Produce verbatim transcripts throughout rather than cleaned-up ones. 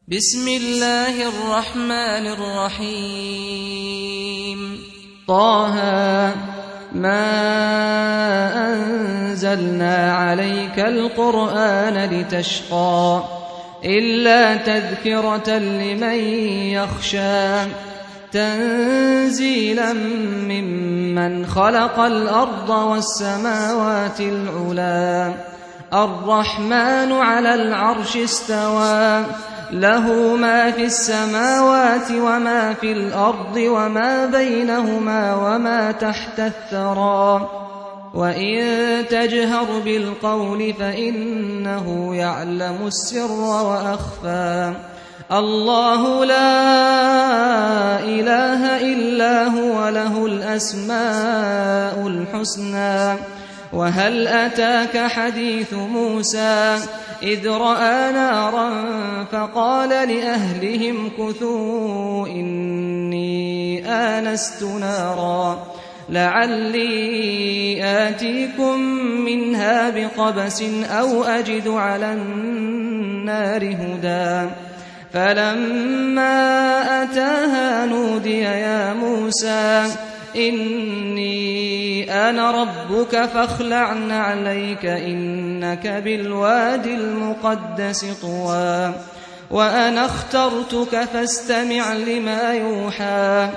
بسم الله الرحمن الرحيم طه ما أنزلنا عليك القرآن لتشقى إلا تذكرة لمن يخشى تنزيلا ممن خلق الأرض والسماوات العلى الرحمن على العرش استوى له ما في السماوات وما في الأرض وما بينهما وما تحت الثرى وإن تجهر بالقول فإنه يعلم السر وأخفى الله لا إله إلا هو له الأسماء الحسنى وهل أتاك حديث موسى إذ رأى نارا فقال لأهلهم كثوا إني آنست نارا لعلي آتيكم منها بقبس أو أجد على النار هدى فلما أتاها نودي يا موسى إني أنا ربك فاخلع نعليك إنك بالواد المقدس طوى وأنا اخترتك فاستمع لما يوحى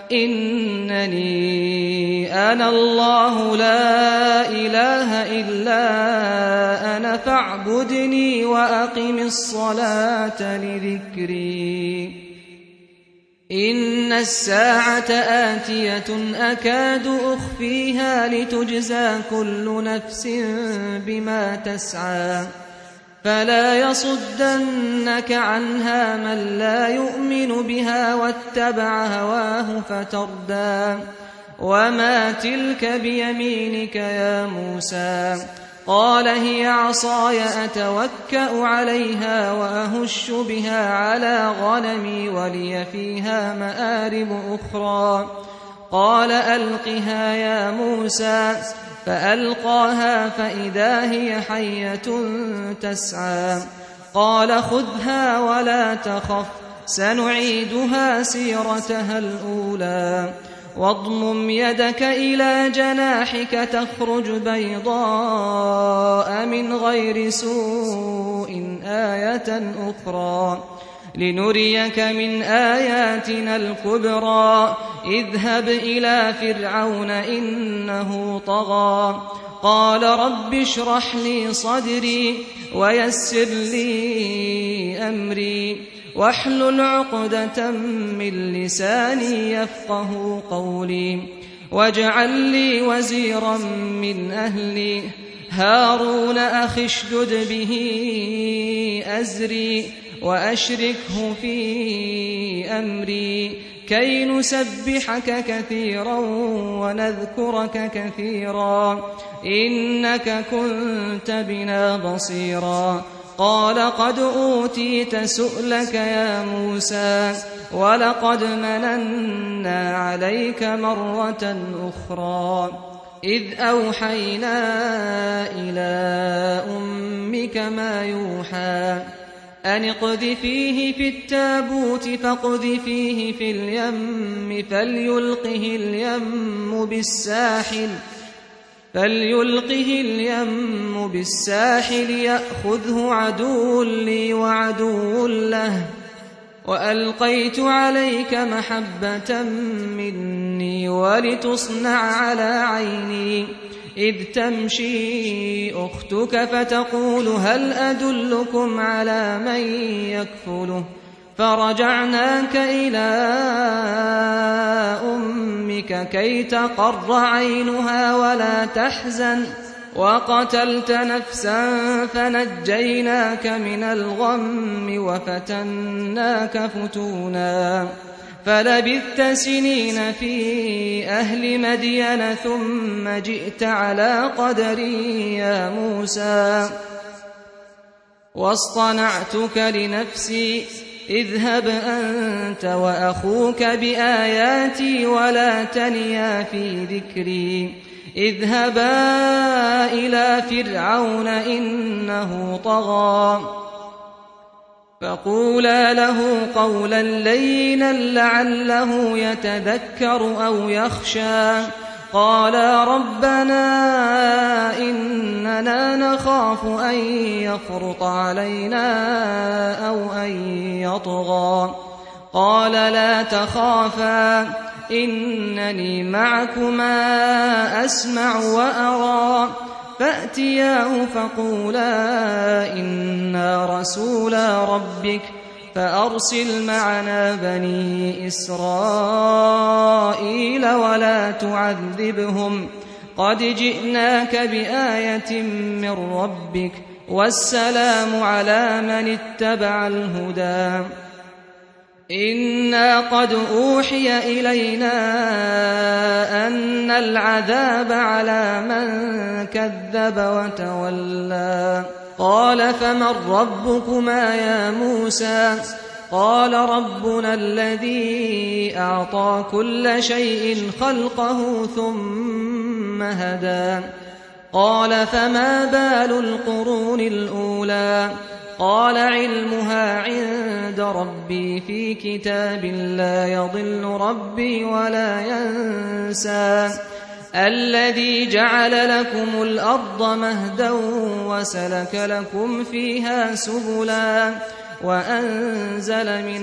إنني أنا الله لا إله إلا أنا فاعبدني وأقم الصلاة لذكري إن الساعة آتية أكاد أخفيها لتجزى كل نفس بما تسعى فلا يصدنك عنها من لا يؤمن بها واتبع هواه فتردى وما تلك بيمينك يا موسى قال هي عصاي أتوكأ عليها وأهش بها على غنمي ولي فيها مآرب أخرى قال ألقها يا موسى فألقاها فإذا هي حية تسعى قال خذها ولا تخف سنعيدها سيرتها الأولى واضمم يدك إلى جناحك تخرج بيضاء من غير سوء آية أخرى لنريك من آياتنا الكبرى اذهب إلى فرعون إنه طغى قال رب اشرح لي صدري ويسر لي أمري واحلل عقدة من لساني يفقه قولي واجعل لي وزيرا من أهلي هارون أخي اشدد به أزري وأشركه في أمري كي نسبحك كثيرا ونذكرك كثيرا إنك كنت بنا بصيرا قال قد أوتيت سؤلك يا موسى ولقد مننا عليك مرة أخرى إذ أوحينا إلى أمك ما يوحى أن اقذفيه في التابوت فاقذفيه في اليم فليلقه اليم بالساحل فليلقه اليم بالساحل يأخذه عدو لي وعدو له وألقيت عليك محبة مني ولتصنع على عيني إذ تمشي أختك فتقول هل أدلكم على من يكفله فرجعناك إلى أمك كي تقر عينها ولا تحزن وقتلت نفسا فنجيناك من الغم وفتناك فتونا فلبثت سنين في أهل مدين ثم جئت على قدري يا موسى واصطنعتك لنفسي اذهب أنت وأخوك بآياتي ولا تنيا في ذكري اذهبا إلى فرعون إنه طغى فقولا له قولا لينا لعله يتذكر أو يخشى قالا ربنا إننا نخاف أن يفرط علينا أو أن يطغى قال لا تخافا إنني معكما أسمع وأرى فأتياه فقولا إنا رسولا ربك فأرسل معنا بني إسرائيل ولا تعذبهم قد جئناك بآية من ربك والسلام على من اتبع الهدى إنا قد أوحي إلينا أن العذاب على من كذب وتولى قال فمن ربكما يا موسى قال ربنا الذي أعطى كل شيء خلقه ثم هدى قال فما بال القرون الأولى قال علمها عند ربي في كتاب لا يضل ربي ولا ينسى الذي جعل لكم الأرض مهدا وسلك لكم فيها سبلا وأنزل من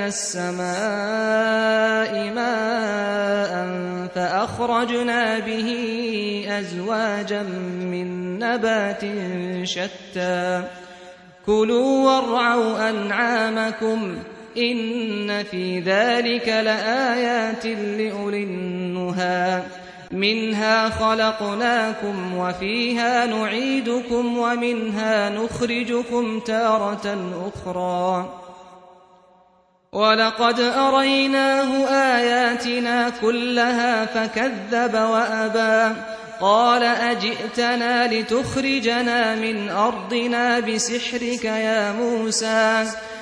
السماء ماء فأخرجنا به أزواجا من نبات شتى كلوا وارعوا أنعامكم إن في ذلك لآيات لأولي النهى منها خلقناكم وفيها نعيدكم ومنها نخرجكم تارة أخرى ولقد أريناه آياتنا كلها فكذب وأبى قال أجئتنا لتخرجنا من أرضنا بسحرك يا موسى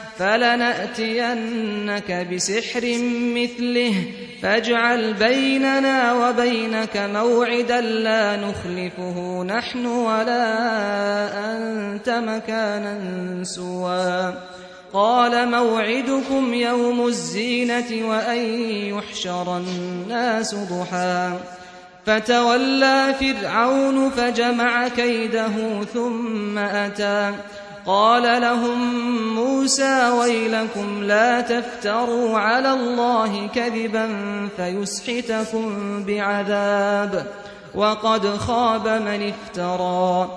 فلنأتينك بسحر مثله فاجعل بيننا وبينك موعدا لا نخلفه نحن ولا أنت مكانا سوى قال موعدكم يوم الزينة وأن يحشر الناس ضحى فتولى فرعون فجمع كيده ثم أتى قال لهم موسى ويلكم لا تفتروا على الله كذبا فيسحتكم بعذاب وقد خاب من افترى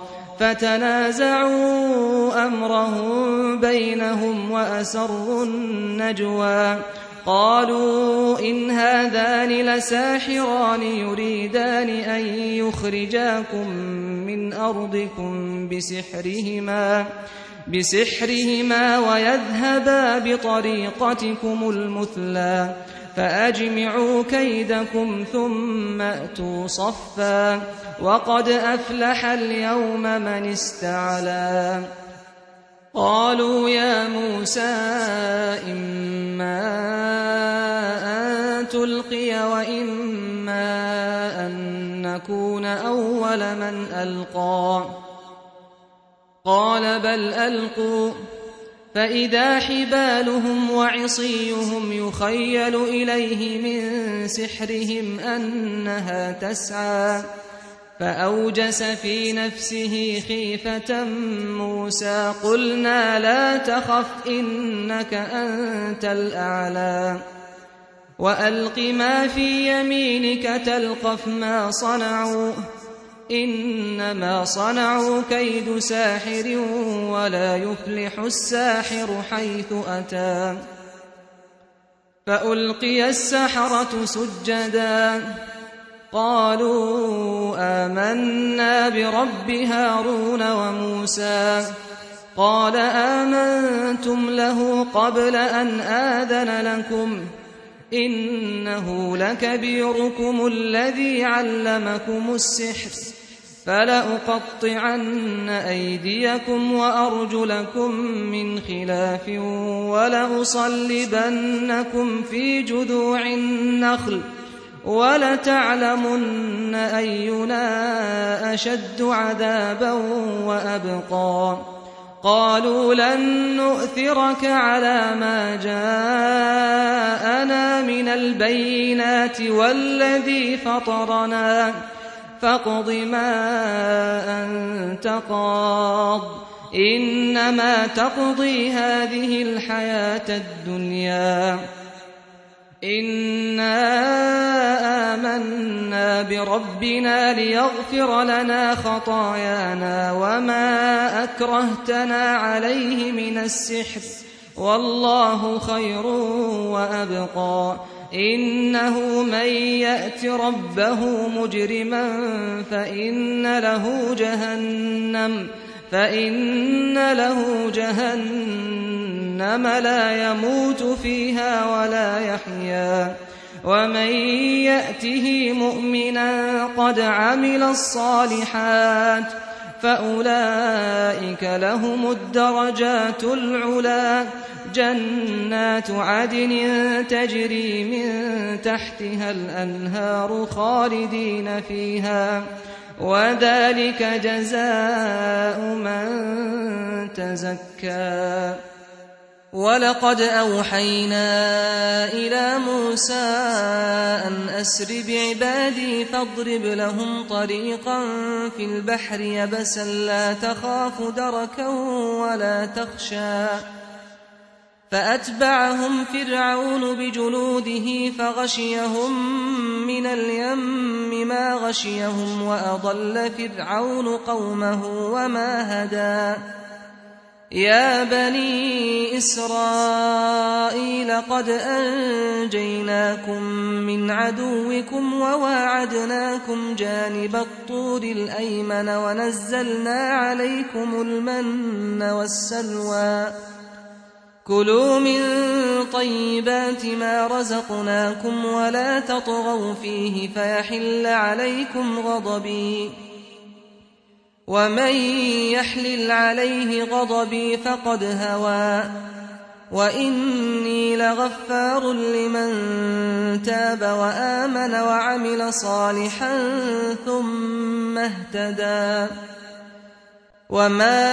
فتنازعوا أمرهم بينهم وأسروا النجوى قالوا إن هذان لساحران يريدان أن يخرجاكم من أرضكم بسحرهما بسحرهما ويذهبا بطريقتكم المثلى فأجمعوا كيدكم ثم أتوا صفا وقد أفلح اليوم من استعلى قالوا يا موسى إما أن تلقي وإما أن نكون أول من ألقى قال بل ألقوا فإذا حبالهم وعصيهم يخيل إليه من سحرهم أنها تسعى فأوجس في نفسه خيفة موسى قلنا لا تخف إنك أنت الأعلى وألق ما في يمينك تلقف ما صنعوا إنما صنعوا كيد ساحر ولا يفلح الساحر حيث أتى فألقي السحرة سجدا قالوا آمنا برب هارون وموسى قال آمنتم له قبل أن آذن لكم إنه لكبيركم الذي علمكم السحر فلأقطعن أيديكم وأرجلكم من خلاف ولأصلبنكم في جذوع النخل ولتعلمن أينا أشد عذابا وأبقى قالوا لن نؤثرك على ما جاءنا من البينات والذي فطرنا فاقض ما أنت قاض إنما تقضي هذه الحياة الدنيا إنا آمنا بربنا ليغفر لنا خطايانا وما أكرهتنا عليه من السحر والله خير وأبقى إنه من يأت ربه مجرما فإن له جهنم فإن له جهنم لا يموت فيها ولا يحيا ومن يأته مؤمنا قد عمل الصالحات فأولئك لهم الدرجات العلى جنات عدن تجري من تحتها الأنهار خالدين فيها وذلك جزاء من تزكى ولقد أوحينا إلى موسى أن أسر بعبادي فاضرب لهم طريقا في البحر يبسا لا تخاف دركا ولا تخشى فأتبعهم فرعون بجنوده فغشيهم من اليم ما غشيهم وأضل فرعون قومه وما هدى يا بني إسرائيل قد أنجيناكم من عدوكم وواعدناكم جانب الطور الأيمن ونزلنا عليكم المن والسلوى كلوا من طيبات ما رزقناكم ولا تطغوا فيه فيحل عليكم غضبي ومن يحلل عليه غضبي فقد هوى وإني لغفار لمن تاب وآمن وعمل صالحا ثم اهتدى وما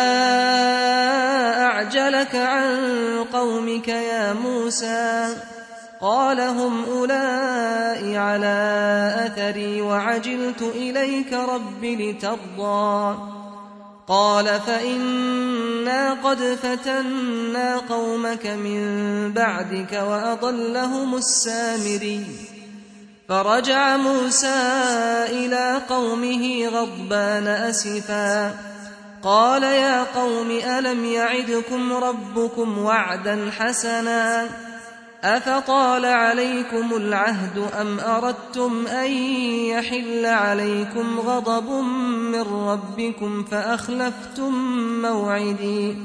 أعجلك عن قومك يا موسى قال هم أولئك على أثري وعجلت إليك رب لترضى قال فإنا قد فتنا قومك من بعدك وأضلهم السامري فرجع موسى إلى قومه غضبان أسفا قال يا قوم ألم يعدكم ربكم وعدا حسنا أفطال عليكم العهد أم أردتم أن يحل عليكم غضب من ربكم فأخلفتم موعدي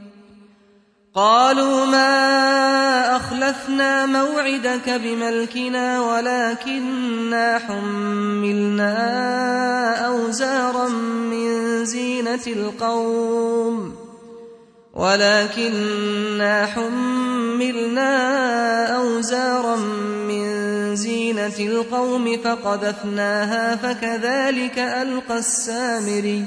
قالوا ما أخلفنا موعدك بملكنا ولكننا حملنا أوزارا من زينة القوم ولكننا حملنا أوزارا من زينة القوم فقذفناها فكذلك ألقى السامري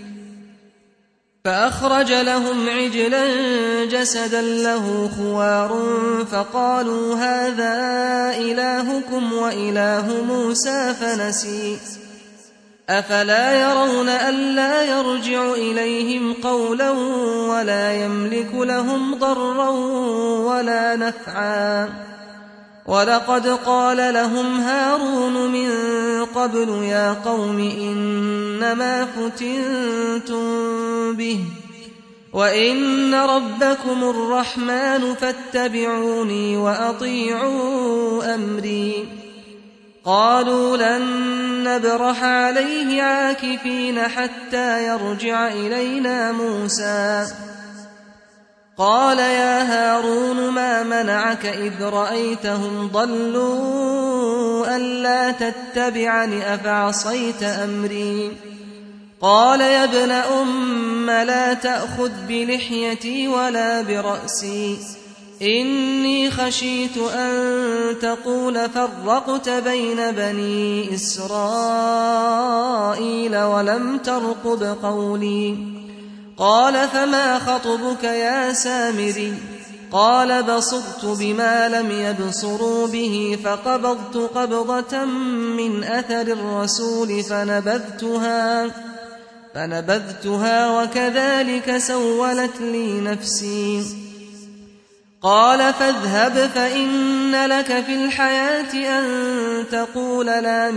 فأخرج لهم عجلا جسدا له خوار فقالوا هذا إلهكم وإله موسى فنسي أفلا يرون ألا يرجع إليهم قولا ولا يملك لهم ضرا ولا نفعا ولقد قال لهم هارون من قبل يا قوم إنما فتنتم به وإن ربكم الرحمن فاتبعوني وأطيعوا أمري قالوا لن نبرح عليه عاكفين حتى يرجع إلينا موسى قال يا هارون ما منعك إذ رأيتهم ضلوا ألا تتبعني أفعصيت أمري قال يا ابن أم لا تأخذ بلحيتي ولا برأسي إني خشيت أن تقول فرقت بين بني إسرائيل ولم ترقب قولي قال فما خطبك يا سامري قال بصرت بما لم يبصروا به فقبضت قبضة من أثر الرسول فنبذتها فنبذتها وكذلك سولت لي نفسي قال فاذهب فإن لك في الحياة أن تقول لا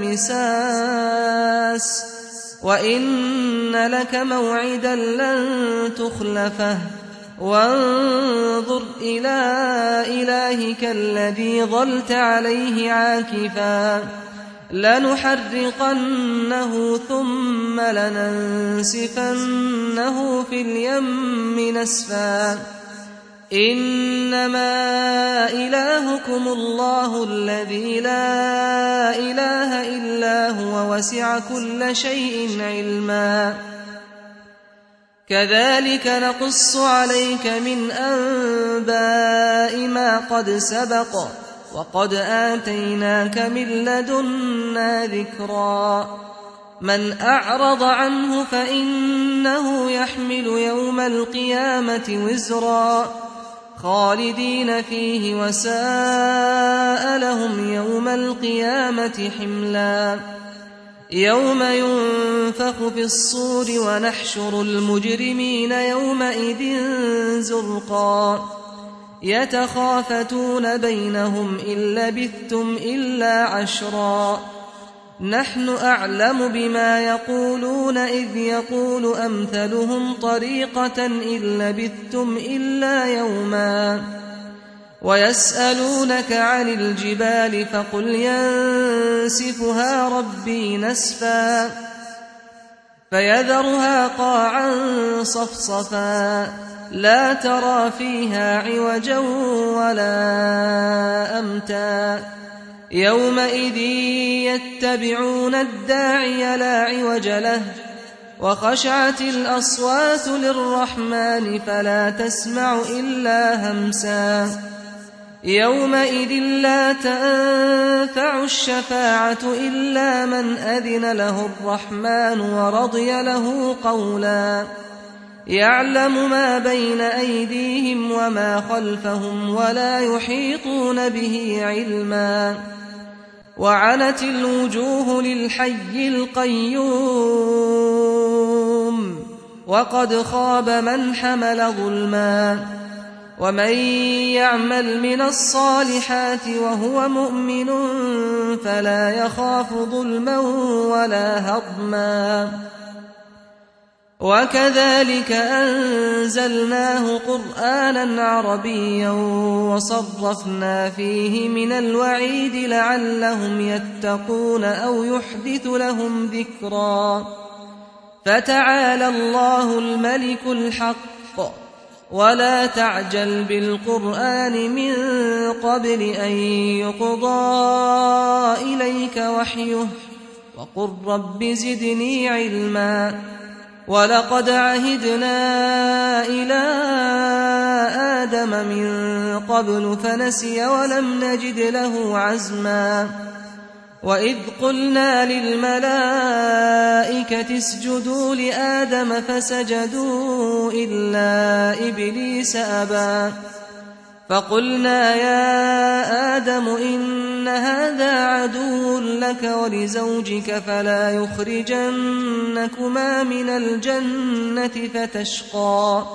مساس وإن لك موعدا لن تخلفه وانظر إلى إلهك الذي ظلت عليه عاكفا لنحرقنه ثم لننسفنه في اليم نسفا إنما إلهكم الله الذي لا إله إلا هو وسع كل شيء علما كذلك نقص عليك من أنباء ما قد سبق وقد آتيناك من لدنا ذكرا من أعرض عنه فإنه يحمل يوم القيامة وزرا خالدين فيه وساء لهم يوم القيامة حملا يوم ينفخ في الصور ونحشر المجرمين يومئذ زرقا يتخافتون بينهم إن لبثتم إلا عشرا نحن أعلم بما يقولون إذ يقول أمثلهم طريقة إن لبثتم إلا يوما ويسألونك عن الجبال فقل ينسفها ربي نسفا فيذرها قاعا صفصفا لا ترى فيها عوجا ولا أمتا يومئذ يتبعون الداعي لا عوج له وخشعت الأصوات للرحمن فلا تسمع إلا همسا يومئذ لا تنفع الشفاعة إلا من أذن له الرحمن ورضي له قولا يعلم ما بين أيديهم وما خلفهم ولا يحيطون به علما وعنت الوجوه للحي القيوم وقد خاب من حمل ظلما ومن يعمل من الصالحات وهو مؤمن فلا يخاف ظلما ولا هضما وكذلك أنزلناه قرآنا عربيا وصرفنا فيه من الوعيد لعلهم يتقون أو يحدث لهم ذكرا فتعالى الله الملك الحق ولا تعجل بالقرآن من قبل أن يقضى إليك وحيه وقل رب زدني علما ولقد عهدنا إلى آدم من قبل فنسي ولم نجد له عزما وإذ قلنا للملائكة اسجدوا لآدم فسجدوا إلا إبليس أبى فقلنا يا آدم إن هذا عدو لك ولزوجك فلا يخرجنكما من الجنة فتشقى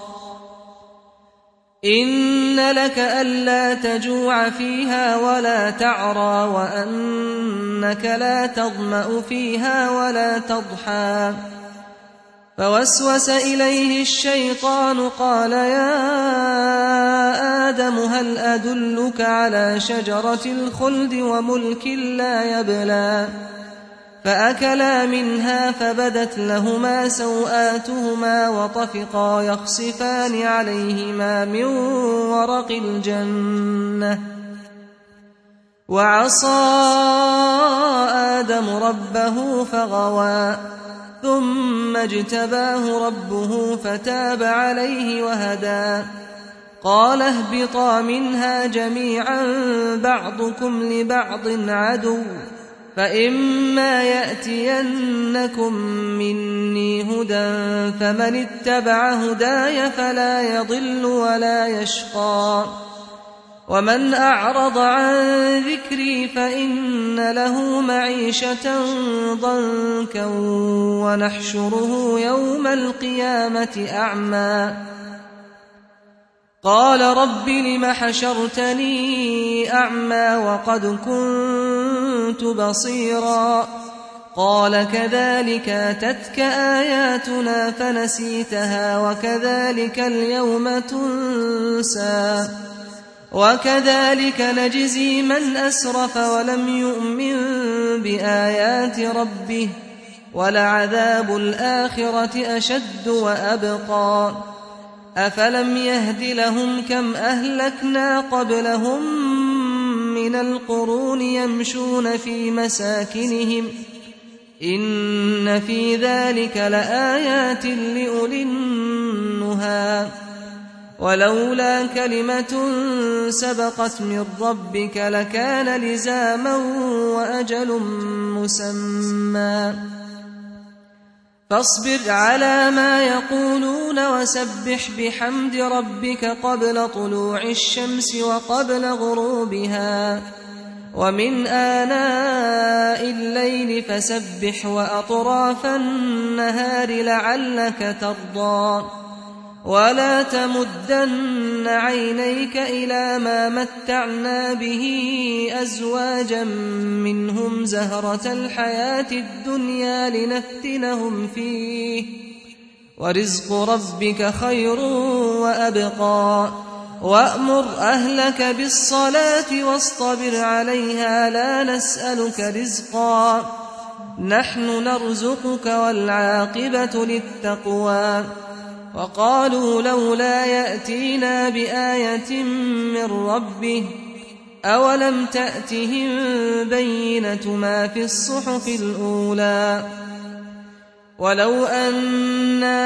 إن لك ألا تجوع فيها ولا تعرى وأنك لا تظمأ فيها ولا تضحى فوسوس إليه الشيطان قال يا آدم هل أدلك على شجرة الخلد وملك لا يبلى فأكلا منها فبدت لهما سوآتهما وطفقا يخصفان عليهما من ورق الجنة وعصى آدم ربه فغوى ثم اجتباه ربه فتاب عليه وهدى قال اهبطا منها جميعا بعضكم لبعض عدو فإما يأتينكم مني هدى فمن اتبع هداي فلا يضل ولا يشقى ومن أعرض عن ذكري فإن له معيشة ضنكا ونحشره يوم القيامة أعمى قال رب لم حشرتني أعمى وقد كنت بصيرا قال كذلك أتتك آياتنا فنسيتها وكذلك اليوم تنسى وكذلك نجزي من أسرف ولم يؤمن بآيات ربه ولعذاب الآخرة أشد وأبقى أفلم يهد لهم كم أهلكنا قبلهم من القرون يمشون في مساكنهم إن في ذلك لآيات لأولي النهى ولولا كلمة سبقت من ربك لكان لزاما وأجل مسمى فاصبر على ما يقولون وسبح بحمد ربك قبل طلوع الشمس وقبل غروبها ومن آناء الليل فسبح وأطراف النهار لعلك ترضى ولا تمدن عينيك إلى ما متعنا به أزواجا منهم زهرة الحياة الدنيا لنفتنهم فيه ورزق ربك خير وأبقى وأمر أهلك بالصلاة واصطبر عليها لا نسألك رزقا نحن نرزقك والعاقبة للتقوى وقالوا لولا يأتينا بآية من ربه أولم تأتهم بينة ما في الصحف الأولى ولو أنا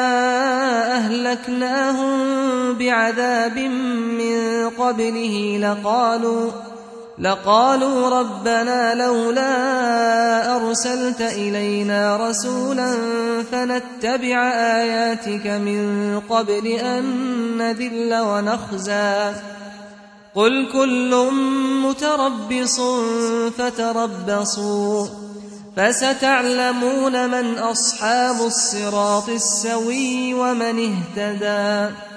أهلكناهم بعذاب من قبله لقالوا لقالوا ربنا لولا أرسلت إلينا رسولا فنتبع آياتك من قبل أن نذل ونخزى قل كل متربص فتربصوا فستعلمون من أصحاب الصراط السوي ومن اهتدى